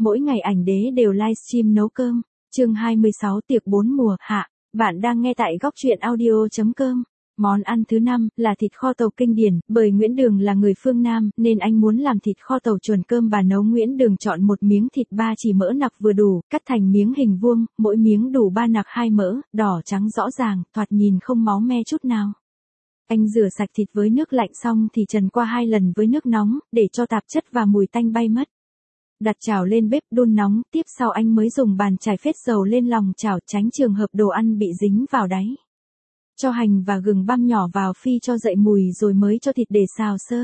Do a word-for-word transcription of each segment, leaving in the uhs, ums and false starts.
mỗi ngày ảnh đế đều livestream nấu cơm. Chương hai mươi sáu tiệc bốn mùa hạ. Bạn đang nghe tại góc truyện audio chấm com. Món ăn thứ năm là thịt kho tàu kinh điển, bởi Nguyễn Đường là người phương Nam nên anh muốn làm thịt kho tàu chuẩn cơm bà nấu. Nguyễn Đường chọn một miếng thịt ba chỉ mỡ nạc vừa đủ, cắt thành miếng hình vuông, mỗi miếng đủ ba nạc hai mỡ, đỏ trắng rõ ràng, thoạt nhìn không máu me chút nào. Anh rửa sạch thịt với nước lạnh xong thì trần qua hai lần với nước nóng, để cho tạp chất và mùi tanh bay mất. Đặt chảo lên bếp đun nóng, tiếp sau anh mới dùng bàn chải phết dầu lên lòng chảo tránh trường hợp đồ ăn bị dính vào đáy. Cho hành và gừng băm nhỏ vào phi cho dậy mùi rồi mới cho thịt để xào sơ.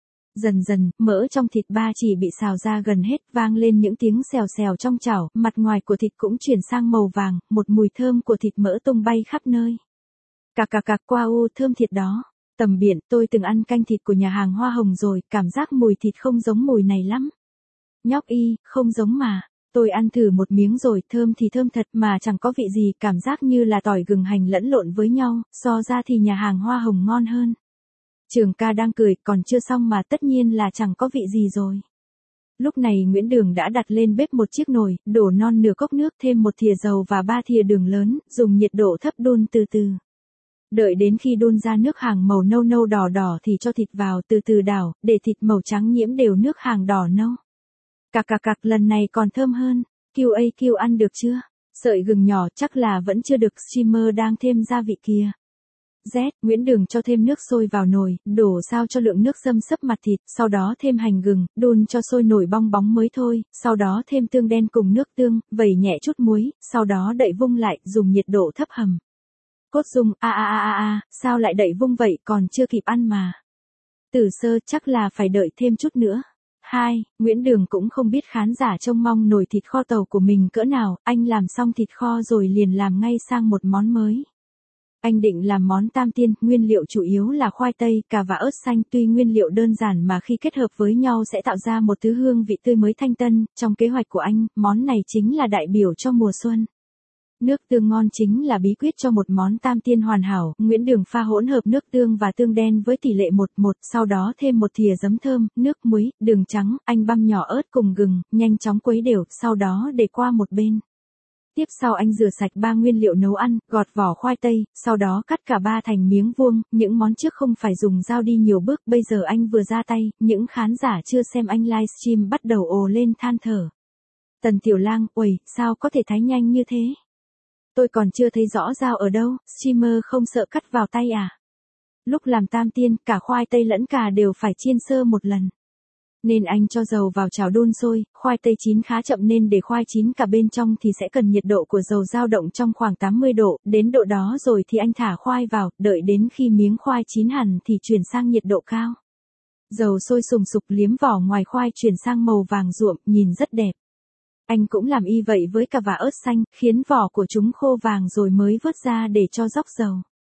Dần dần, mỡ trong thịt ba chỉ bị xào ra gần hết, vang lên những tiếng xèo xèo trong chảo, mặt ngoài của thịt cũng chuyển sang màu vàng, một mùi thơm của thịt mỡ tung bay khắp nơi. Cạc cạc cạc, qua u thơm thịt đó. Tầm biển, tôi từng ăn canh thịt của nhà hàng Hoa Hồng rồi, cảm giác mùi thịt không giống mùi này lắm. Nhóc y, không giống mà. Tôi ăn thử một miếng rồi, thơm thì thơm thật mà chẳng có vị gì, cảm giác như là tỏi gừng hành lẫn lộn với nhau, so ra thì nhà hàng Hoa Hồng ngon hơn. Trường ca đang cười, còn chưa xong mà tất nhiên là chẳng có vị gì rồi. Lúc này Nguyễn Đường đã đặt lên bếp một chiếc nồi, đổ non nửa cốc nước, thêm một thìa dầu và ba thìa đường lớn, dùng nhiệt độ thấp đun từ từ. Đợi đến khi đun ra nước hàng màu nâu nâu đỏ đỏ thì cho thịt vào từ từ đảo, để thịt màu trắng nhiễm đều nước hàng đỏ nâu. Cạc cạc cạc, lần này còn thơm hơn. Kiu a kiu, ăn được chưa? Sợi gừng nhỏ chắc là vẫn chưa được, streamer đang thêm gia vị kìa. Z, Nguyễn Đường cho thêm nước sôi vào nồi, đổ sao cho lượng nước xâm xấp mặt thịt, sau đó thêm hành gừng, đun cho sôi nổi bong bóng mới thôi, sau đó thêm tương đen cùng nước tương, vẩy nhẹ chút muối, sau đó đậy vung lại, dùng nhiệt độ thấp hầm. Cốt Dung, a a a a a, sao lại đậy vung vậy, còn chưa kịp ăn mà. Tử Sơ, chắc là phải đợi thêm chút nữa. Hai, Nguyễn Đường cũng không biết khán giả trông mong nồi thịt kho tàu của mình cỡ nào, anh làm xong thịt kho rồi liền làm ngay sang một món mới. Anh định làm món tam tiên, nguyên liệu chủ yếu là khoai tây, cà và ớt xanh, tuy nguyên liệu đơn giản mà khi kết hợp với nhau sẽ tạo ra một thứ hương vị tươi mới thanh tân, trong kế hoạch của anh, món này chính là đại biểu cho mùa xuân. Nước tương ngon chính là bí quyết cho một món tam tiên hoàn hảo. Nguyễn Đường pha hỗn hợp nước tương và tương đen với tỷ lệ một một, sau đó thêm một thìa giấm thơm, nước muối, đường trắng, anh băm nhỏ ớt cùng gừng, nhanh chóng quấy đều, sau đó để qua một bên. Tiếp sau anh rửa sạch ba nguyên liệu nấu ăn, gọt vỏ khoai tây, sau đó cắt cả ba thành miếng vuông, những món trước không phải dùng dao đi nhiều bước, bây giờ anh vừa ra tay, những khán giả chưa xem anh livestream bắt đầu ồ lên than thở. Tần Tiểu Lang, uầy, sao có thể thái nhanh như thế? Tôi còn chưa thấy rõ dao ở đâu, streamer không sợ cắt vào tay à? Lúc làm tam tiên, cả khoai tây lẫn cà đều phải chiên sơ một lần. Nên anh cho dầu vào chảo đun sôi, khoai tây chín khá chậm nên để khoai chín cả bên trong thì sẽ cần nhiệt độ của dầu dao động trong khoảng tám mươi độ, đến độ đó rồi thì anh thả khoai vào, đợi đến khi miếng khoai chín hẳn thì chuyển sang nhiệt độ cao. Dầu sôi sùng sục, liếm vỏ ngoài khoai chuyển sang màu vàng ruộm, nhìn rất đẹp. Anh cũng làm y vậy với cà và ớt xanh, khiến vỏ của chúng khô vàng rồi mới vớt ra để cho róc dầu.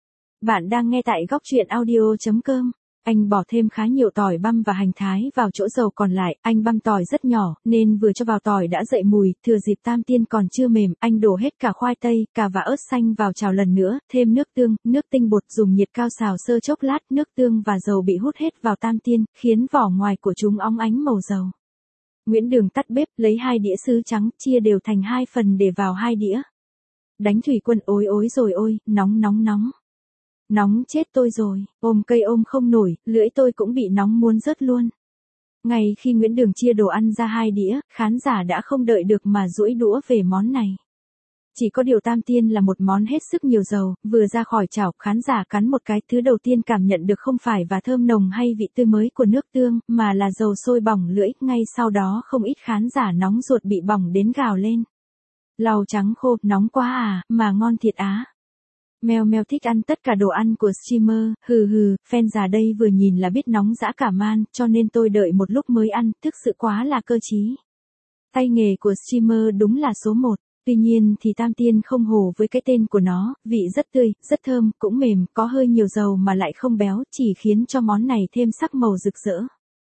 Bạn đang nghe tại góc truyện audio chấm com. Anh bỏ thêm khá nhiều tỏi băm và hành thái vào chỗ dầu còn lại, anh băm tỏi rất nhỏ, nên vừa cho vào tỏi đã dậy mùi, thừa dịp tam tiên còn chưa mềm, anh đổ hết cả khoai tây, cà và ớt xanh vào chảo lần nữa, thêm nước tương, nước tinh bột, dùng nhiệt cao xào sơ chốc lát, nước tương và dầu bị hút hết vào tam tiên, khiến vỏ ngoài của chúng óng ánh màu dầu. Nguyễn Đường tắt bếp, lấy hai đĩa sứ trắng, chia đều thành hai phần để vào hai đĩa. Đánh thủy quân, ối ối rồi ôi, nóng nóng nóng. Nóng chết tôi rồi, ôm cây ôm không nổi, lưỡi tôi cũng bị nóng muốn rớt luôn. Ngay khi Nguyễn Đường chia đồ ăn ra hai đĩa, khán giả đã không đợi được mà duỗi đũa về món này. Chỉ có điều tam tiên là một món hết sức nhiều dầu, vừa ra khỏi chảo, khán giả cắn một cái, thứ đầu tiên cảm nhận được không phải và thơm nồng hay vị tươi mới của nước tương, mà là dầu sôi bỏng lưỡi, ngay sau đó không ít khán giả nóng ruột bị bỏng đến gào lên. Lau trắng khô, nóng quá à, mà ngon thiệt á. Mèo mèo thích ăn tất cả đồ ăn của streamer, hừ hừ, fan già đây vừa nhìn là biết nóng dã cả man, cho nên tôi đợi một lúc mới ăn, thực sự quá là cơ trí. Tay nghề của streamer đúng là số một. Tuy nhiên thì tam tiên không hổ với cái tên của nó, vị rất tươi, rất thơm, cũng mềm, có hơi nhiều dầu mà lại không béo, chỉ khiến cho món này thêm sắc màu rực rỡ.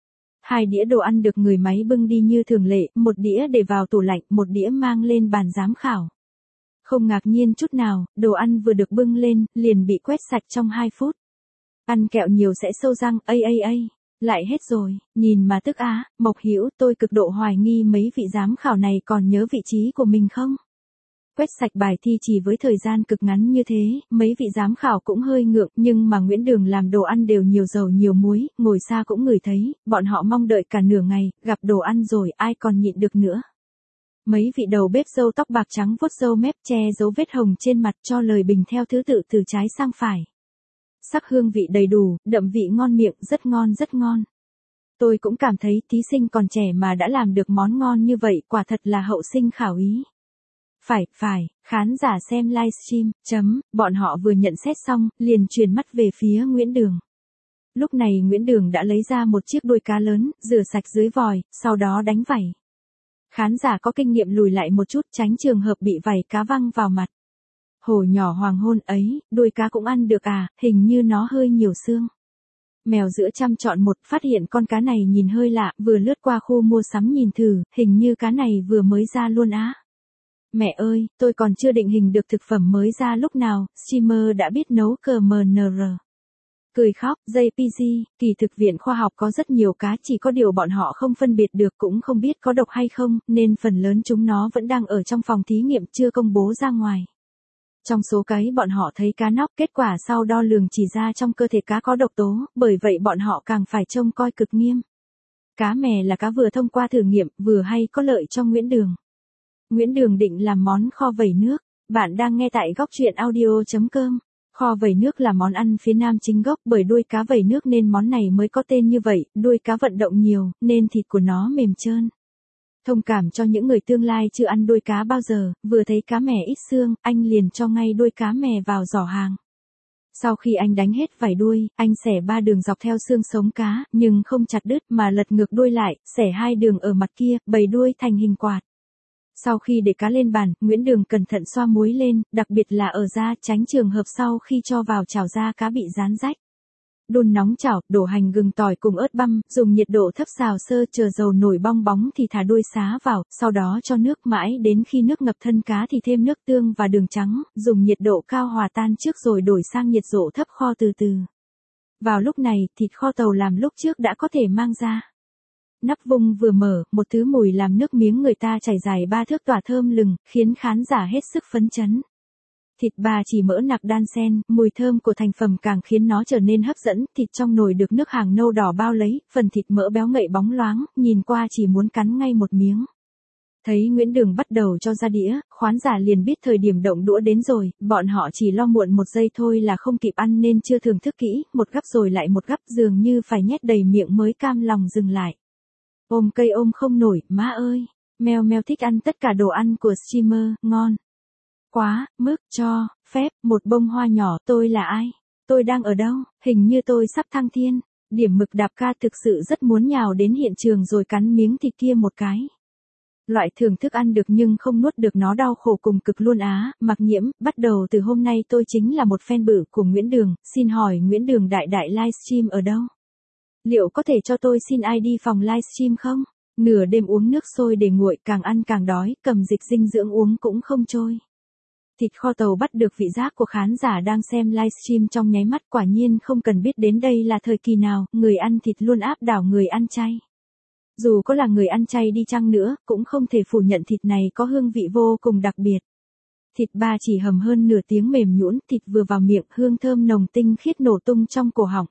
Hai đĩa đồ ăn được người máy bưng đi như thường lệ, một đĩa để vào tủ lạnh, một đĩa mang lên bàn giám khảo. Không ngạc nhiên chút nào, đồ ăn vừa được bưng lên, liền bị quét sạch trong hai phút. Ăn kẹo nhiều sẽ sâu răng, ây ây ây. Lại hết rồi, nhìn mà tức á, Mộc Hữu, tôi cực độ hoài nghi mấy vị giám khảo này còn nhớ vị trí của mình không? Quét sạch bài thi chỉ với thời gian cực ngắn như thế, mấy vị giám khảo cũng hơi ngượng, nhưng mà Nguyễn Đường làm đồ ăn đều nhiều dầu nhiều muối, ngồi xa cũng ngửi thấy, bọn họ mong đợi cả nửa ngày, gặp đồ ăn rồi ai còn nhịn được nữa. Mấy vị đầu bếp râu tóc bạc trắng vuốt râu mép che dấu vết hồng trên mặt cho lời bình theo thứ tự từ trái sang phải. Sắc hương vị đầy đủ, đậm vị ngon miệng, rất ngon rất ngon. Tôi cũng cảm thấy thí sinh còn trẻ mà đã làm được món ngon như vậy, quả thật là hậu sinh khảo ý. Phải, phải, khán giả xem livestream, chấm, bọn họ vừa nhận xét xong, liền truyền mắt về phía Nguyễn Đường. Lúc này Nguyễn Đường đã lấy ra một chiếc đuôi cá lớn, rửa sạch dưới vòi, sau đó đánh vảy. Khán giả có kinh nghiệm lùi lại một chút tránh trường hợp bị vảy cá văng vào mặt. Hổ nhỏ hoàng hôn ấy, đuôi cá cũng ăn được à, hình như nó hơi nhiều xương. Mèo giữa trăm chọn một, phát hiện con cá này nhìn hơi lạ, vừa lướt qua khu mua sắm nhìn thử, hình như cá này vừa mới ra luôn á. Mẹ ơi, tôi còn chưa định hình được thực phẩm mới ra lúc nào, streamer đã biết nấu cờ em en rờ. Cười khóc, jay pê giê, kỳ thực viện khoa học có rất nhiều cá, chỉ có điều bọn họ không phân biệt được cũng không biết có độc hay không, nên phần lớn chúng nó vẫn đang ở trong phòng thí nghiệm chưa công bố ra ngoài. Trong số cái bọn họ thấy cá nóc, kết quả sau đo lường chỉ ra trong cơ thể cá có độc tố, bởi vậy bọn họ càng phải trông coi cực nghiêm. Cá mè là cá vừa thông qua thử nghiệm, vừa hay có lợi cho Nguyễn Đường. Nguyễn Đường định làm món kho vẩy nước. Bạn đang nghe tại góc truyện audio chấm com. Kho vẩy nước là món ăn phía Nam chính gốc, bởi đuôi cá vẩy nước nên món này mới có tên như vậy, đuôi cá vận động nhiều, nên thịt của nó mềm trơn. Thông cảm cho những người tương lai chưa ăn đuôi cá bao giờ, vừa thấy cá mè ít xương, anh liền cho ngay đuôi cá mè vào giỏ hàng. Sau khi anh đánh hết vảy đuôi, anh xẻ ba đường dọc theo xương sống cá, nhưng không chặt đứt mà lật ngược đuôi lại, xẻ hai đường ở mặt kia, bày đuôi thành hình quạt. Sau khi để cá lên bàn, Nguyễn Đường cẩn thận xoa muối lên, đặc biệt là ở da, tránh trường hợp sau khi cho vào chảo da cá bị rán rách. Đun nóng chảo, đổ hành gừng tỏi cùng ớt băm, dùng nhiệt độ thấp xào sơ, chờ dầu nổi bong bóng thì thả đuôi sá vào, sau đó cho nước mãi đến khi nước ngập thân cá thì thêm nước tương và đường trắng, dùng nhiệt độ cao hòa tan trước rồi đổi sang nhiệt độ thấp kho từ từ. Vào lúc này, thịt kho tàu làm lúc trước đã có thể mang ra. Nắp vung vừa mở, một thứ mùi làm nước miếng người ta chảy dài ba thước tỏa thơm lừng, khiến khán giả hết sức phấn chấn. Thịt ba chỉ mỡ nạc đan xen, mùi thơm của thành phẩm càng khiến nó trở nên hấp dẫn, thịt trong nồi được nước hàng nâu đỏ bao lấy, phần thịt mỡ béo ngậy bóng loáng, nhìn qua chỉ muốn cắn ngay một miếng. Thấy Nguyễn Đường bắt đầu cho ra đĩa, khán giả liền biết thời điểm động đũa đến rồi, bọn họ chỉ lo muộn một giây thôi là không kịp ăn nên chưa thưởng thức kỹ, một gắp rồi lại một gắp dường như phải nhét đầy miệng mới cam lòng dừng lại. Ôm cây ôm không nổi, má ơi, mèo mèo thích ăn tất cả đồ ăn của streamer, ngon. Quá, mức, cho, phép, một bông hoa nhỏ, tôi là ai? Tôi đang ở đâu? Hình như tôi sắp thăng thiên. Điểm mực đạp ca thực sự rất muốn nhào đến hiện trường rồi cắn miếng thịt kia một cái. Loại thưởng thức ăn được nhưng không nuốt được nó đau khổ cùng cực luôn á. Mặc Nhiễm, bắt đầu từ hôm nay tôi chính là một fan bự của Nguyễn Đường, xin hỏi Nguyễn Đường đại đại livestream ở đâu? Liệu có thể cho tôi xin i đê phòng livestream không? Nửa đêm uống nước sôi để nguội, càng ăn càng đói, cầm dịch dinh dưỡng uống cũng không trôi. Thịt kho tàu bắt được vị giác của khán giả đang xem livestream trong nháy mắt, quả nhiên không cần biết đến đây là thời kỳ nào, người ăn thịt luôn áp đảo người ăn chay. Dù có là người ăn chay đi chăng nữa, cũng không thể phủ nhận thịt này có hương vị vô cùng đặc biệt. Thịt ba chỉ hầm hơn nửa tiếng mềm nhũn, thịt vừa vào miệng, hương thơm nồng tinh khiết nổ tung trong cổ họng.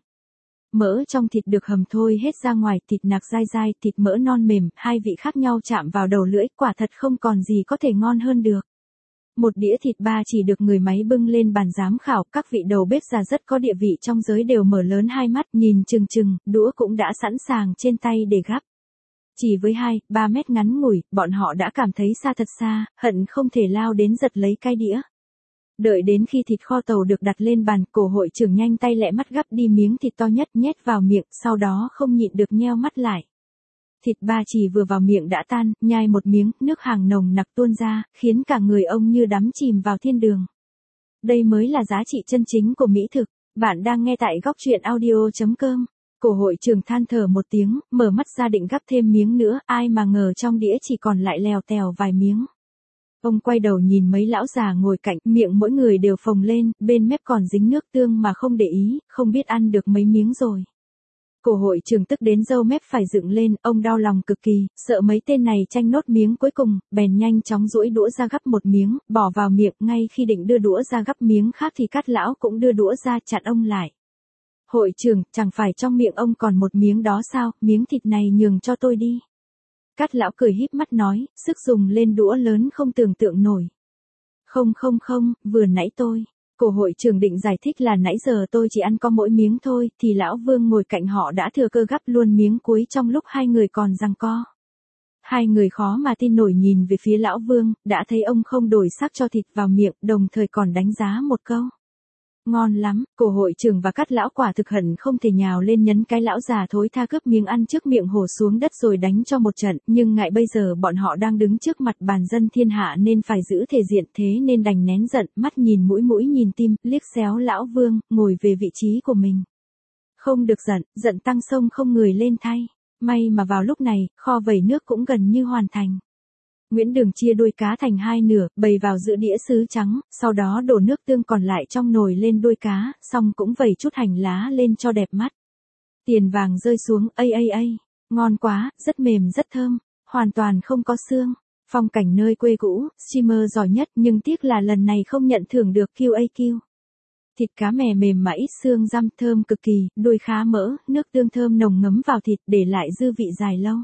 Mỡ trong thịt được hầm thôi hết ra ngoài, thịt nạc dai dai, thịt mỡ non mềm, hai vị khác nhau chạm vào đầu lưỡi, quả thật không còn gì có thể ngon hơn được. Một đĩa thịt ba chỉ được người máy bưng lên bàn giám khảo, các vị đầu bếp già rất có địa vị trong giới đều mở lớn hai mắt, nhìn chừng chừng, đũa cũng đã sẵn sàng trên tay để gắp. Chỉ với hai, ba mét ngắn ngủi, bọn họ đã cảm thấy xa thật xa, hận không thể lao đến giật lấy cái đĩa. Đợi đến khi thịt kho tàu được đặt lên bàn, cổ hội trưởng nhanh tay lẹ mắt gắp đi miếng thịt to nhất nhét vào miệng, sau đó không nhịn được nheo mắt lại. Thịt ba chỉ vừa vào miệng đã tan, nhai một miếng, nước hàng nồng nặc tuôn ra, khiến cả người ông như đắm chìm vào thiên đường. Đây mới là giá trị chân chính của mỹ thực. Bạn đang nghe tại góc truyện audio chấm com. Cổ hội trưởng than thở một tiếng, mở mắt ra định gắp thêm miếng nữa, ai mà ngờ trong đĩa chỉ còn lại lèo tèo vài miếng. Ông quay đầu nhìn mấy lão già ngồi cạnh, miệng mỗi người đều phồng lên, bên mép còn dính nước tương mà không để ý, không biết ăn được mấy miếng rồi. Cổ hội trưởng tức đến râu mép phải dựng lên, ông đau lòng cực kỳ, sợ mấy tên này tranh nốt miếng cuối cùng, bèn nhanh chóng duỗi đũa ra gắp một miếng, bỏ vào miệng, ngay khi định đưa đũa ra gắp miếng khác thì Cát lão cũng đưa đũa ra chặn ông lại. Hội trưởng, chẳng phải trong miệng ông còn một miếng đó sao, miếng thịt này nhường cho tôi đi. Cát lão cười híp mắt nói, sức dùng lên đũa lớn không tưởng tượng nổi. Không không không, vừa nãy tôi. Cổ hội trưởng định giải thích là nãy giờ tôi chỉ ăn có mỗi miếng thôi, thì lão Vương ngồi cạnh họ đã thừa cơ gắp luôn miếng cuối trong lúc hai người còn giằng co. Hai người khó mà tin nổi nhìn về phía lão Vương, đã thấy ông không đổi sắc cho thịt vào miệng, đồng thời còn đánh giá một câu. Ngon lắm, cổ hội trưởng và Cát lão quả thực hận không thể nhào lên nhấn cái lão già thối tha cướp miếng ăn trước miệng hổ xuống đất rồi đánh cho một trận, nhưng ngại bây giờ bọn họ đang đứng trước mặt bàn dân thiên hạ nên phải giữ thể diện, thế nên đành nén giận, mắt nhìn mũi mũi nhìn tim, liếc xéo lão Vương, ngồi về vị trí của mình. Không được giận, giận tăng sông không người lên thay. May mà vào lúc này, kho vẩy nước cũng gần như hoàn thành. Nguyễn Đường chia đuôi cá thành hai nửa, bày vào giữa đĩa sứ trắng, sau đó đổ nước tương còn lại trong nồi lên đuôi cá, xong cũng vẩy chút hành lá lên cho đẹp mắt. Tiền vàng rơi xuống, ây ây ây, ngon quá, rất mềm rất thơm, hoàn toàn không có xương. Phong cảnh nơi quê cũ, streamer giỏi nhất nhưng tiếc là lần này không nhận thưởng được quy a quy. Thịt cá mè mềm mà ít xương răm thơm cực kỳ, đuôi khá mỡ, nước tương thơm nồng ngấm vào thịt để lại dư vị dài lâu.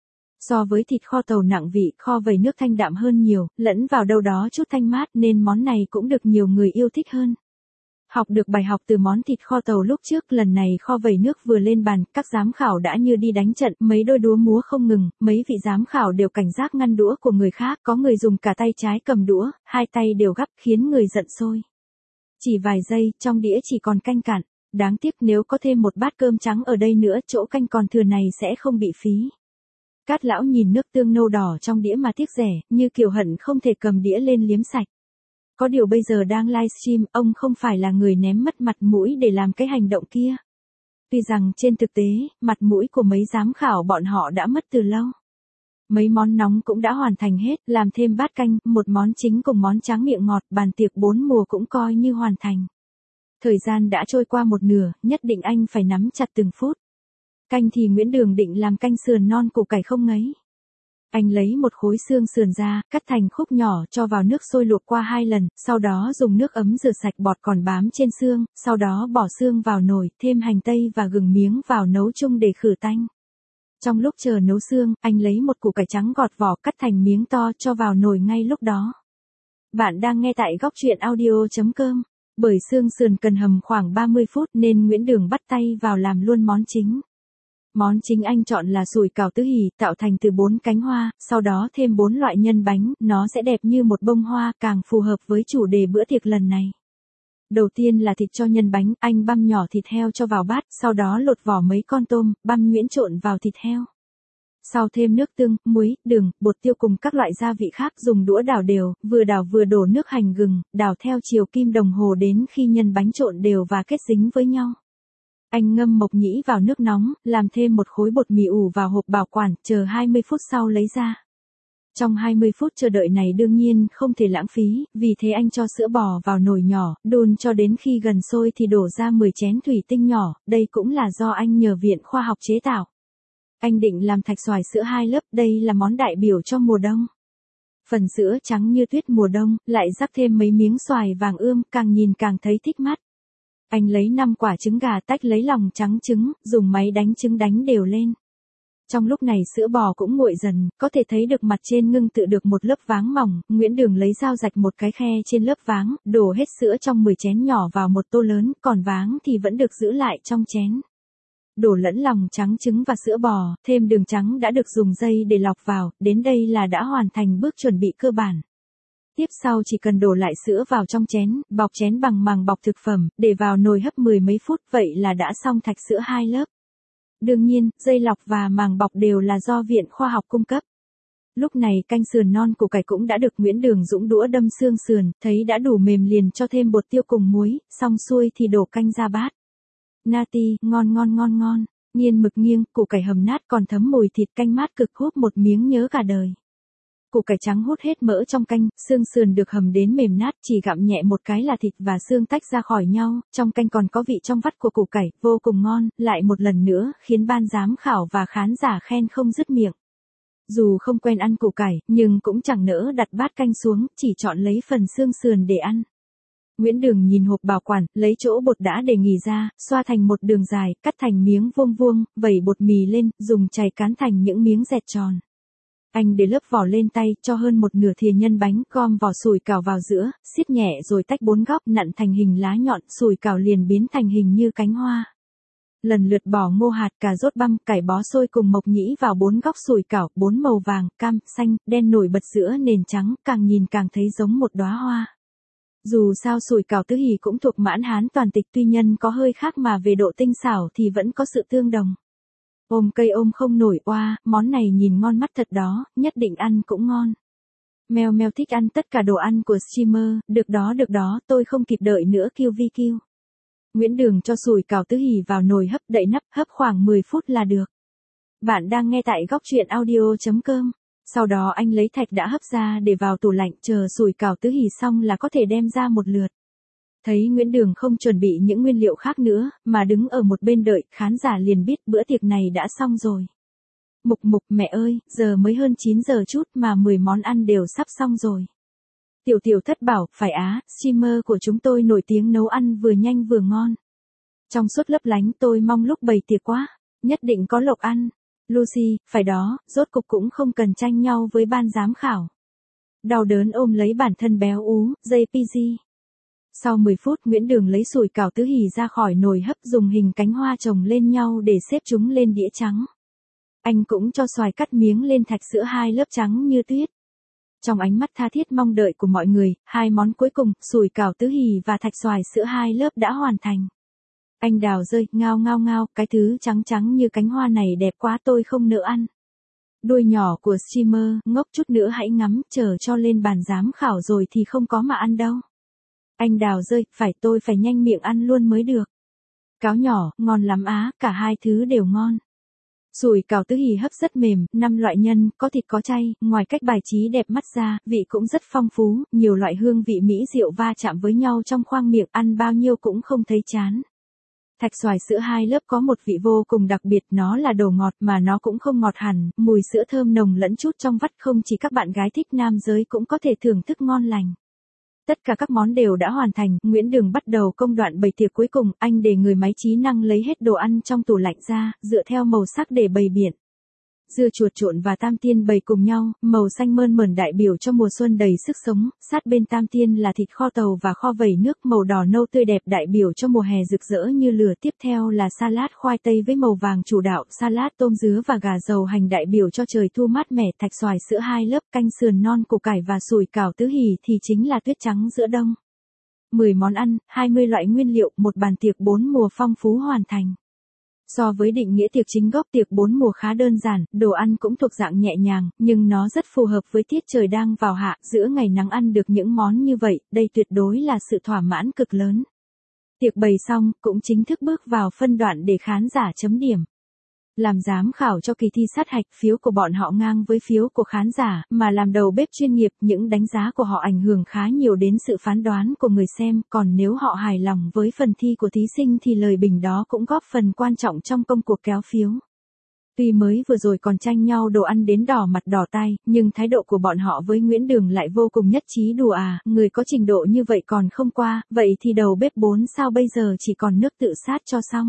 So với thịt kho tàu nặng vị, kho vẩy nước thanh đạm hơn nhiều, lẫn vào đâu đó chút thanh mát nên món này cũng được nhiều người yêu thích hơn. Học được bài học từ món thịt kho tàu lúc trước, lần này kho vẩy nước vừa lên bàn, các giám khảo đã như đi đánh trận, mấy đôi đũa múa không ngừng, mấy vị giám khảo đều cảnh giác ngăn đũa của người khác, có người dùng cả tay trái cầm đũa, hai tay đều gắp khiến người giận sôi. Chỉ vài giây, trong đĩa chỉ còn canh cạn, đáng tiếc nếu có thêm một bát cơm trắng ở đây nữa, chỗ canh còn thừa này sẽ không bị phí. Cát lão nhìn nước tương nâu đỏ trong đĩa mà tiếc rẻ, như kiểu hận không thể cầm đĩa lên liếm sạch. Có điều bây giờ đang livestream, ông không phải là người ném mất mặt mũi để làm cái hành động kia. Tuy rằng trên thực tế, mặt mũi của mấy giám khảo bọn họ đã mất từ lâu. Mấy món nóng cũng đã hoàn thành hết, làm thêm bát canh, một món chính cùng món tráng miệng ngọt, bàn tiệc bốn mùa cũng coi như hoàn thành. Thời gian đã trôi qua một nửa, nhất định anh phải nắm chặt từng phút. Canh thì Nguyễn Đường định làm canh sườn non củ cải không ngấy. Anh lấy một khối xương sườn ra, cắt thành khúc nhỏ cho vào nước sôi luộc qua hai lần, sau đó dùng nước ấm rửa sạch bọt còn bám trên xương, sau đó bỏ xương vào nồi, thêm hành tây và gừng miếng vào nấu chung để khử tanh. Trong lúc chờ nấu xương, anh lấy một củ cải trắng gọt vỏ cắt thành miếng to cho vào nồi ngay lúc đó. Bạn đang nghe tại góc truyện audio chấm com. Bởi xương sườn cần hầm khoảng ba mươi phút nên Nguyễn Đường bắt tay vào làm luôn món chính. Món chính anh chọn là sủi cảo tứ hỉ, tạo thành từ bốn cánh hoa, sau đó thêm bốn loại nhân bánh, nó sẽ đẹp như một bông hoa, càng phù hợp với chủ đề bữa tiệc lần này. Đầu tiên là thịt cho nhân bánh, anh băm nhỏ thịt heo cho vào bát, sau đó lột vỏ mấy con tôm, băm nhuyễn trộn vào thịt heo. Sau thêm nước tương, muối, đường, bột tiêu cùng các loại gia vị khác, dùng đũa đảo đều, vừa đảo vừa đổ nước hành gừng, đảo theo chiều kim đồng hồ đến khi nhân bánh trộn đều và kết dính với nhau. Anh ngâm mộc nhĩ vào nước nóng, làm thêm một khối bột mì ủ vào hộp bảo quản, chờ hai mươi phút sau lấy ra. Trong hai mươi phút chờ đợi này đương nhiên không thể lãng phí, vì thế anh cho sữa bò vào nồi nhỏ, đun cho đến khi gần sôi thì đổ ra mười chén thủy tinh nhỏ, đây cũng là do anh nhờ Viện Khoa học chế tạo. Anh định làm thạch xoài sữa hai lớp, đây là món đại biểu cho mùa đông. Phần sữa trắng như tuyết mùa đông, lại rắc thêm mấy miếng xoài vàng ươm, càng nhìn càng thấy thích mắt. Anh lấy năm quả trứng gà tách lấy lòng trắng trứng, dùng máy đánh trứng đánh đều lên. Trong lúc này sữa bò cũng nguội dần, có thể thấy được mặt trên ngưng tụ được một lớp váng mỏng, Nguyễn Đường lấy dao rạch một cái khe trên lớp váng, đổ hết sữa trong mười chén nhỏ vào một tô lớn, còn váng thì vẫn được giữ lại trong chén. Đổ lẫn lòng trắng trứng và sữa bò, thêm đường trắng đã được dùng dây để lọc vào, đến đây là đã hoàn thành bước chuẩn bị cơ bản. Tiếp sau chỉ cần đổ lại sữa vào trong chén, bọc chén bằng màng bọc thực phẩm, để vào nồi hấp mười mấy phút, vậy là đã xong thạch sữa hai lớp. Đương nhiên, dây lọc và màng bọc đều là do Viện Khoa học cung cấp. Lúc này canh sườn non củ cải cũng đã được Nguyễn Đường dũng đũa đâm xương sườn, thấy đã đủ mềm liền cho thêm bột tiêu cùng muối, xong xuôi thì đổ canh ra bát. Nati, ngon ngon ngon ngon, nghiên mực nghiêng, củ cải hầm nát còn thấm mùi thịt canh mát cực húp một miếng nhớ cả đời. Củ cải trắng hút hết mỡ trong canh, xương sườn được hầm đến mềm nát, chỉ gặm nhẹ một cái là thịt và xương tách ra khỏi nhau, trong canh còn có vị trong vắt của củ cải, vô cùng ngon, lại một lần nữa, khiến ban giám khảo và khán giả khen không dứt miệng. Dù không quen ăn củ cải, nhưng cũng chẳng nỡ đặt bát canh xuống, chỉ chọn lấy phần xương sườn để ăn. Nguyễn Đường nhìn hộp bảo quản, lấy chỗ bột đã để nghỉ ra, xoa thành một đường dài, cắt thành miếng vuông vuông, vẩy bột mì lên, dùng chày cán thành những miếng dẹt tròn. Anh để lớp vỏ lên tay, cho hơn một nửa thìa nhân bánh, gom vỏ sủi cảo vào giữa, siết nhẹ rồi tách bốn góc, nặn thành hình lá nhọn, sủi cảo liền biến thành hình như cánh hoa. Lần lượt bỏ ngô hạt, cà rốt băm, cải bó xôi cùng mộc nhĩ vào bốn góc sủi cảo, bốn màu vàng, cam, xanh, đen nổi bật giữa nền trắng, càng nhìn càng thấy giống một đóa hoa. Dù sao sủi cảo tứ hỷ cũng thuộc mãn Hán toàn tịch, tuy nhân có hơi khác mà về độ tinh xảo thì vẫn có sự tương đồng. Ôm cây ôm không nổi, oa, món này nhìn ngon mắt thật đó, nhất định ăn cũng ngon. Mèo mèo thích ăn tất cả đồ ăn của streamer, được đó được đó, tôi không kịp đợi nữa kiu vi kiu. Nguyễn Đường cho sủi cảo tứ hỷ vào nồi hấp, đậy nắp, hấp khoảng mười phút là được. Bạn đang nghe tại góc truyện audio chấm com. Sau đó anh lấy thạch đã hấp ra để vào tủ lạnh, chờ sủi cảo tứ hỷ xong là có thể đem ra một lượt. Thấy Nguyễn Đường không chuẩn bị những nguyên liệu khác nữa, mà đứng ở một bên đợi, khán giả liền biết bữa tiệc này đã xong rồi. Mục mục, mẹ ơi, giờ mới hơn chín giờ chút mà mười món ăn đều sắp xong rồi. Tiểu Tiểu Thất bảo, phải á, streamer của chúng tôi nổi tiếng nấu ăn vừa nhanh vừa ngon. Trong suốt lấp lánh, tôi mong lúc bày tiệc quá, nhất định có lộc ăn. Lucy, phải đó, rốt cục cũng không cần tranh nhau với ban giám khảo. Đau đớn ôm lấy bản thân béo ú, jay pê giê. Sau mười phút, Nguyễn Đường lấy sủi cảo tứ hỷ ra khỏi nồi hấp, dùng hình cánh hoa chồng lên nhau để xếp chúng lên đĩa trắng. Anh cũng cho xoài cắt miếng lên thạch sữa hai lớp trắng như tuyết. Trong ánh mắt tha thiết mong đợi của mọi người, hai món cuối cùng, sủi cảo tứ hỷ và thạch xoài sữa hai lớp đã hoàn thành. Anh đào rơi, ngao ngao ngao, cái thứ trắng trắng như cánh hoa này đẹp quá, tôi không nỡ ăn. Đuôi nhỏ của streamer, ngốc chút nữa hãy ngắm, chờ cho lên bàn giám khảo rồi thì không có mà ăn đâu. Anh đào rơi, phải, tôi phải nhanh miệng ăn luôn mới được. Cáo nhỏ, ngon lắm á, cả hai thứ đều ngon. Sủi cảo tứ hỷ hấp rất mềm, năm loại nhân, có thịt có chay, ngoài cách bài trí đẹp mắt ra, vị cũng rất phong phú, nhiều loại hương vị mỹ diệu va chạm với nhau trong khoang miệng, ăn bao nhiêu cũng không thấy chán. Thạch xoài sữa hai lớp có một vị vô cùng đặc biệt, nó là đồ ngọt mà nó cũng không ngọt hẳn, mùi sữa thơm nồng lẫn chút trong vắt, không chỉ các bạn gái thích nam giới cũng có thể thưởng thức ngon lành. Tất cả các món đều đã hoàn thành, Nguyễn Đường bắt đầu công đoạn bày tiệc cuối cùng, anh để người máy trí năng lấy hết đồ ăn trong tủ lạnh ra, dựa theo màu sắc để bày biện. Dưa chuột trộn và tam tiên bày cùng nhau, màu xanh mơn mởn đại biểu cho mùa xuân đầy sức sống, sát bên tam tiên là thịt kho tàu và kho vẩy nước, màu đỏ nâu tươi đẹp đại biểu cho mùa hè rực rỡ như lửa, tiếp theo là salad khoai tây với màu vàng chủ đạo, salad tôm dứa và gà dầu hành đại biểu cho trời thu mát mẻ, thạch xoài sữa hai lớp, canh sườn non, củ cải và sủi cảo tứ hỷ thì chính là tuyết trắng giữa đông. mười món ăn, hai mươi loại nguyên liệu, một bàn tiệc bốn mùa phong phú hoàn thành. So với định nghĩa tiệc chính gốc, tiệc bốn mùa khá đơn giản, đồ ăn cũng thuộc dạng nhẹ nhàng, nhưng nó rất phù hợp với tiết trời đang vào hạ, giữa ngày nắng ăn được những món như vậy, đây tuyệt đối là sự thỏa mãn cực lớn. Tiệc bày xong, cũng chính thức bước vào phân đoạn để khán giả chấm điểm. Làm giám khảo cho kỳ thi sát hạch, phiếu của bọn họ ngang với phiếu của khán giả, mà làm đầu bếp chuyên nghiệp, những đánh giá của họ ảnh hưởng khá nhiều đến sự phán đoán của người xem, còn nếu họ hài lòng với phần thi của thí sinh thì lời bình đó cũng góp phần quan trọng trong công cuộc kéo phiếu. Tuy mới vừa rồi còn tranh nhau đồ ăn đến đỏ mặt đỏ tai, nhưng thái độ của bọn họ với Nguyễn Đường lại vô cùng nhất trí. Đùa à, người có trình độ như vậy còn không qua, vậy thì đầu bếp bốn sao bây giờ chỉ còn nước tự sát cho xong.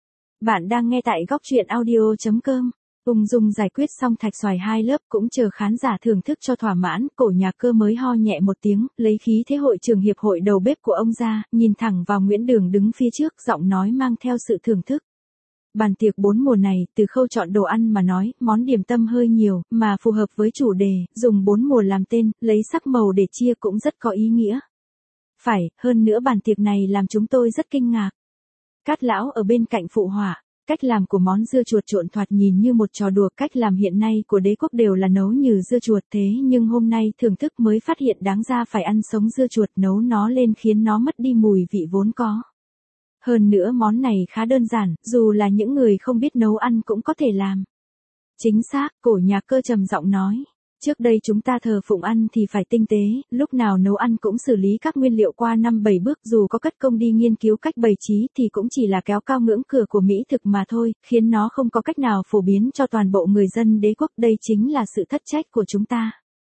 Bạn đang nghe tại góc truyện audio chấm com. Ung dung giải quyết xong thạch xoài hai lớp, cũng chờ khán giả thưởng thức cho thỏa mãn, cổ nhạc cơ mới ho nhẹ một tiếng, lấy khí thế hội trường hiệp hội đầu bếp của ông ra, nhìn thẳng vào Nguyễn Đường đứng phía trước, giọng nói mang theo sự thưởng thức. Bàn tiệc bốn mùa này, từ khâu chọn đồ ăn mà nói, món điểm tâm hơi nhiều, mà phù hợp với chủ đề, dùng bốn mùa làm tên, lấy sắc màu để chia cũng rất có ý nghĩa. Phải, hơn nữa bàn tiệc này làm chúng tôi rất kinh ngạc. Cát lão ở bên cạnh phụ họa, cách làm của món dưa chuột trộn thoạt nhìn như một trò đùa, cách làm hiện nay của đế quốc đều là nấu như dưa chuột, thế nhưng hôm nay thưởng thức mới phát hiện đáng ra phải ăn sống dưa chuột, nấu nó lên khiến nó mất đi mùi vị vốn có. Hơn nữa món này khá đơn giản, dù là những người không biết nấu ăn cũng có thể làm. Chính xác, cổ nhạc cơ trầm giọng nói. Trước đây chúng ta thờ phụng ăn thì phải tinh tế, lúc nào nấu ăn cũng xử lý các nguyên liệu qua năm bảy bước, dù có cất công đi nghiên cứu cách bày trí thì cũng chỉ là kéo cao ngưỡng cửa của mỹ thực mà thôi, khiến nó không có cách nào phổ biến cho toàn bộ người dân đế quốc, đây chính là sự thất trách của chúng ta.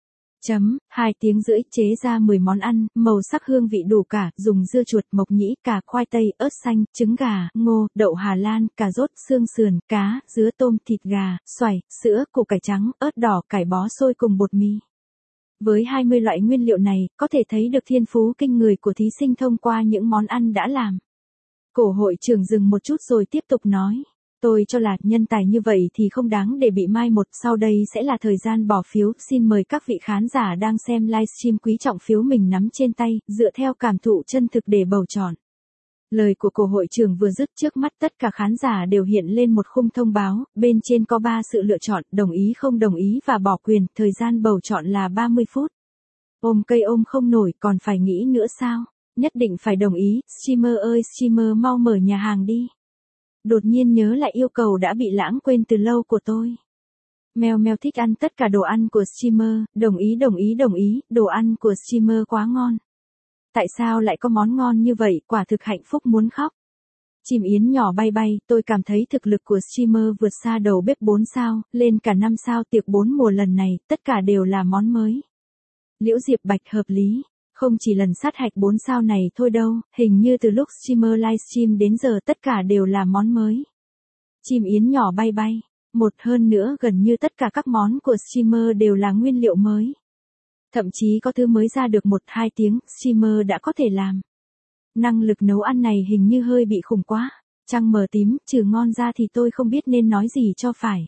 Chấm, hai tiếng rưỡi chế ra mười món ăn, màu sắc hương vị đủ cả, dùng dưa chuột, mộc nhĩ, cà, khoai tây, ớt xanh, trứng gà, ngô, đậu Hà Lan, cà rốt, xương sườn, cá, dứa tôm, thịt gà, xoài, sữa, củ cải trắng, ớt đỏ, cải bó xôi cùng bột mì. Với hai mươi loại nguyên liệu này, có thể thấy được thiên phú kinh người của thí sinh thông qua những món ăn đã làm. Cổ hội trưởng dừng một chút rồi tiếp tục nói. Tôi cho là nhân tài như vậy thì không đáng để bị mai một, sau đây sẽ là thời gian bỏ phiếu, xin mời các vị khán giả đang xem livestream quý trọng phiếu mình nắm trên tay, dựa theo cảm thụ chân thực để bầu chọn. Lời của cổ hội trưởng vừa dứt, trước mắt tất cả khán giả đều hiện lên một khung thông báo, bên trên có ba sự lựa chọn, đồng ý, không đồng ý và bỏ quyền, thời gian bầu chọn là ba mươi phút. Ôm cây ôm không nổi, còn phải nghĩ nữa sao? Nhất định phải đồng ý, streamer ơi streamer mau mở nhà hàng đi. Đột nhiên nhớ lại yêu cầu đã bị lãng quên từ lâu của tôi. Mèo mèo thích ăn tất cả đồ ăn của streamer, đồng ý đồng ý đồng ý, đồ ăn của streamer quá ngon. Tại sao lại có món ngon như vậy, quả thực hạnh phúc muốn khóc. Chim yến nhỏ bay bay, tôi cảm thấy thực lực của streamer vượt xa đầu bếp bốn sao, lên cả năm sao, tiệc bốn mùa lần này, tất cả đều là món mới. Liễu Diệp Bạch hợp lý. Không chỉ lần sát hạch bốn sao này thôi đâu, hình như từ lúc streamer livestream đến giờ tất cả đều là món mới. Chim yến nhỏ bay bay, một hơn nữa gần như tất cả các món của streamer đều là nguyên liệu mới. Thậm chí có thứ mới ra được một hai tiếng, streamer đã có thể làm. Năng lực nấu ăn này hình như hơi bị khủng quá. Trăng mờ tím, trừ ngon ra thì tôi không biết nên nói gì cho phải.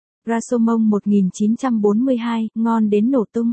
Rasomon một nghìn chín trăm bốn mươi hai, ngon đến nổ tung.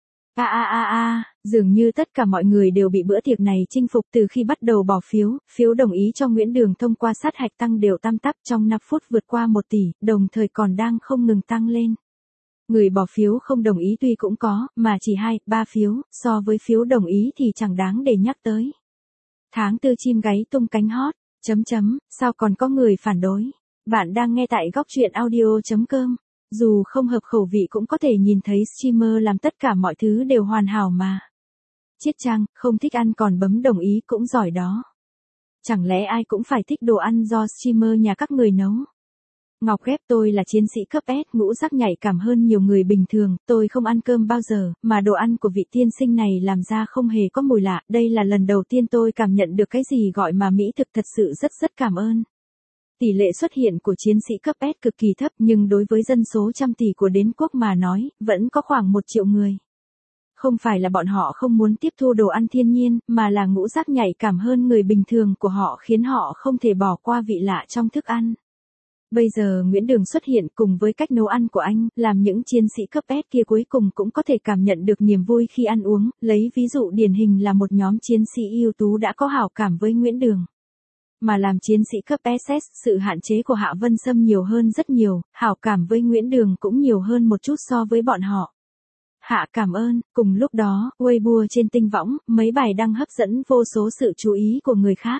A a a a, dường như tất cả mọi người đều bị bữa tiệc này chinh phục từ khi bắt đầu bỏ phiếu, phiếu đồng ý cho Nguyễn Đường thông qua sát hạch tăng đều tăm tắp trong năm phút vượt qua một tỷ, đồng thời còn đang không ngừng tăng lên. Người bỏ phiếu không đồng ý tuy cũng có, mà chỉ hai, ba phiếu, so với phiếu đồng ý thì chẳng đáng để nhắc tới. Tháng tư chim gáy tung cánh hót, chấm chấm, sao còn có người phản đối. Bạn đang nghe tại góc truyện audio chấm com. Dù không hợp khẩu vị cũng có thể nhìn thấy streamer làm tất cả mọi thứ đều hoàn hảo mà. Chiết Trang, không thích ăn còn bấm đồng ý cũng giỏi đó. Chẳng lẽ ai cũng phải thích đồ ăn do streamer nhà các người nấu? Ngọc ghép tôi là chiến sĩ cấp S, ngũ giác nhạy cảm hơn nhiều người bình thường, tôi không ăn cơm bao giờ, mà đồ ăn của vị tiên sinh này làm ra không hề có mùi lạ, đây là lần đầu tiên tôi cảm nhận được cái gì gọi mà mỹ thực, thật sự rất rất cảm ơn. Tỷ lệ xuất hiện của chiến sĩ cấp S cực kỳ thấp nhưng đối với dân số trăm tỷ của đế quốc mà nói, vẫn có khoảng một triệu người. Không phải là bọn họ không muốn tiếp thu đồ ăn thiên nhiên, mà là ngũ giác nhạy cảm hơn người bình thường của họ khiến họ không thể bỏ qua vị lạ trong thức ăn. Bây giờ Nguyễn Đường xuất hiện cùng với cách nấu ăn của anh, làm những chiến sĩ cấp S kia cuối cùng cũng có thể cảm nhận được niềm vui khi ăn uống, lấy ví dụ điển hình là một nhóm chiến sĩ ưu tú đã có hảo cảm với Nguyễn Đường. Mà làm chiến sĩ cấp ét ét, sự hạn chế của Hạ Vân Sâm nhiều hơn rất nhiều, hảo cảm với Nguyễn Đường cũng nhiều hơn một chút so với bọn họ. Hạ cảm ơn, cùng lúc đó, Weibo trên tinh võng, mấy bài đăng hấp dẫn vô số sự chú ý của người khác.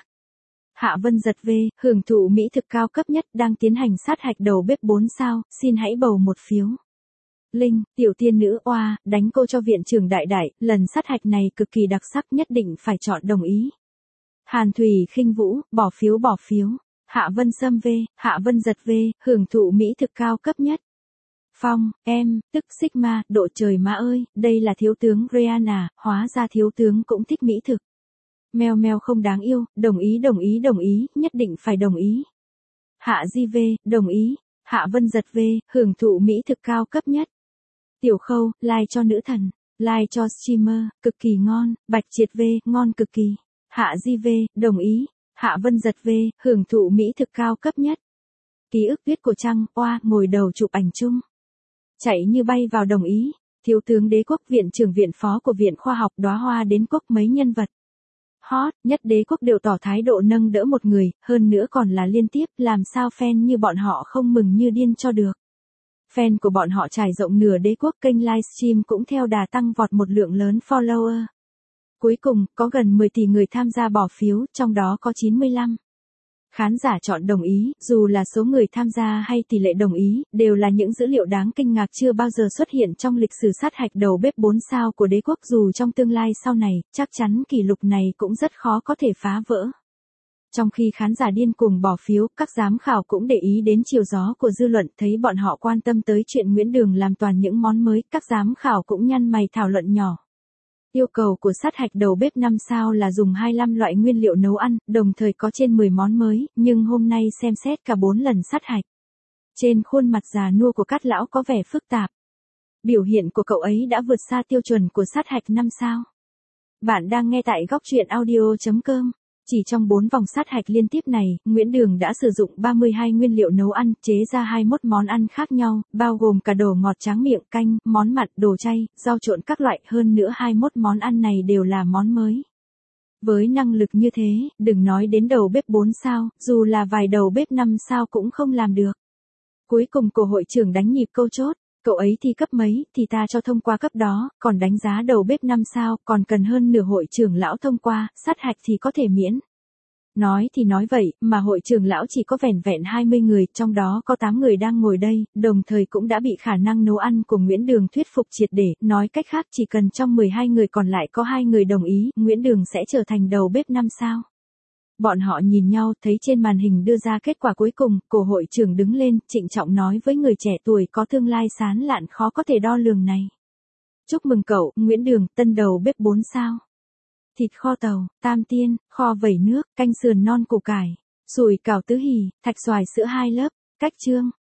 Hạ Vân giật về, hưởng thụ mỹ thực cao cấp nhất, đang tiến hành sát hạch đầu bếp bốn sao, xin hãy bầu một phiếu. Linh, tiểu tiên nữ oa, đánh cô cho viện trưởng đại đại, lần sát hạch này cực kỳ đặc sắc, nhất định phải chọn đồng ý. Hàn Thủy Khinh Vũ, bỏ phiếu bỏ phiếu. Hạ Vân Sâm V, Hạ Vân giật V, hưởng thụ mỹ thực cao cấp nhất. Phong, em, tức Sigma, độ trời má ơi, đây là thiếu tướng Rihanna, hóa ra thiếu tướng cũng thích mỹ thực. Mèo mèo không đáng yêu, đồng ý đồng ý đồng ý, nhất định phải đồng ý. Hạ Di V, đồng ý. Hạ Vân giật V, hưởng thụ mỹ thực cao cấp nhất. Tiểu Khâu, like cho nữ thần, like cho streamer, cực kỳ ngon. Bạch Triệt V, ngon cực kỳ. Hạ Di V, đồng ý. Hạ Vân giật V, hưởng thụ mỹ thực cao cấp nhất. Ký ức viết của Trăng, oa, ngồi đầu chụp ảnh chung. Chạy như bay vào đồng ý. Thiếu tướng Đế quốc, viện trưởng viện phó của Viện Khoa học Đóa Hoa đến quốc, mấy nhân vật hot nhất Đế quốc đều tỏ thái độ nâng đỡ một người, hơn nữa còn là liên tiếp, làm sao fan như bọn họ không mừng như điên cho được. Fan của bọn họ trải rộng nửa Đế quốc, kênh livestream cũng theo đà tăng vọt một lượng lớn follower. Cuối cùng, có gần mười tỷ người tham gia bỏ phiếu, trong đó có chín mươi lăm Khán giả chọn đồng ý, dù là số người tham gia hay tỷ lệ đồng ý, đều là những dữ liệu đáng kinh ngạc chưa bao giờ xuất hiện trong lịch sử sát hạch đầu bếp bốn sao của đế quốc, dù trong tương lai sau này, chắc chắn kỷ lục này cũng rất khó có thể phá vỡ. Trong khi khán giả điên cuồng bỏ phiếu, các giám khảo cũng để ý đến chiều gió của dư luận, thấy bọn họ quan tâm tới chuyện Nguyễn Đường làm toàn những món mới, các giám khảo cũng nhăn mày thảo luận nhỏ. Yêu cầu của sát hạch đầu bếp năm sao là dùng hai mươi lăm loại nguyên liệu nấu ăn, đồng thời có trên mười món mới, nhưng hôm nay xem xét cả bốn lần sát hạch. Trên khuôn mặt già nua của Cát lão có vẻ phức tạp. Biểu hiện của cậu ấy đã vượt xa tiêu chuẩn của sát hạch năm sao. Bạn đang nghe tại góc truyện audio chấm com. Chỉ trong bốn vòng sát hạch liên tiếp này, Nguyễn Đường đã sử dụng ba mươi hai nguyên liệu nấu ăn, chế ra hai mươi mốt món ăn khác nhau, bao gồm cả đồ ngọt tráng miệng, canh, món mặn, đồ chay, rau trộn các loại, hơn nữa hai mươi mốt món ăn này đều là món mới. Với năng lực như thế, đừng nói đến đầu bếp bốn sao, dù là vài đầu bếp năm sao cũng không làm được. Cuối cùng cổ hội trưởng đánh nhịp câu chốt. Cậu ấy thi cấp mấy, thì ta cho thông qua cấp đó, còn đánh giá đầu bếp năm sao, còn cần hơn nửa hội trưởng lão thông qua, sát hạch thì có thể miễn. Nói thì nói vậy, mà hội trưởng lão chỉ có vẻn vẹn hai mươi người, trong đó có tám người đang ngồi đây, đồng thời cũng đã bị khả năng nấu ăn của Nguyễn Đường thuyết phục triệt để, nói cách khác chỉ cần trong mười hai người còn lại có hai người đồng ý, Nguyễn Đường sẽ trở thành đầu bếp năm sao. Bọn họ nhìn nhau, thấy trên màn hình đưa ra kết quả cuối cùng, cổ hội trưởng đứng lên, trịnh trọng nói với người trẻ tuổi có tương lai sáng lạn khó có thể đo lường này. Chúc mừng cậu, Nguyễn Đường, tân đầu bếp bốn sao. Thịt kho tàu, tam tiên, kho vẩy nước, canh sườn non củ cải, sủi cảo tứ hì, thạch xoài sữa hai lớp, cách chương.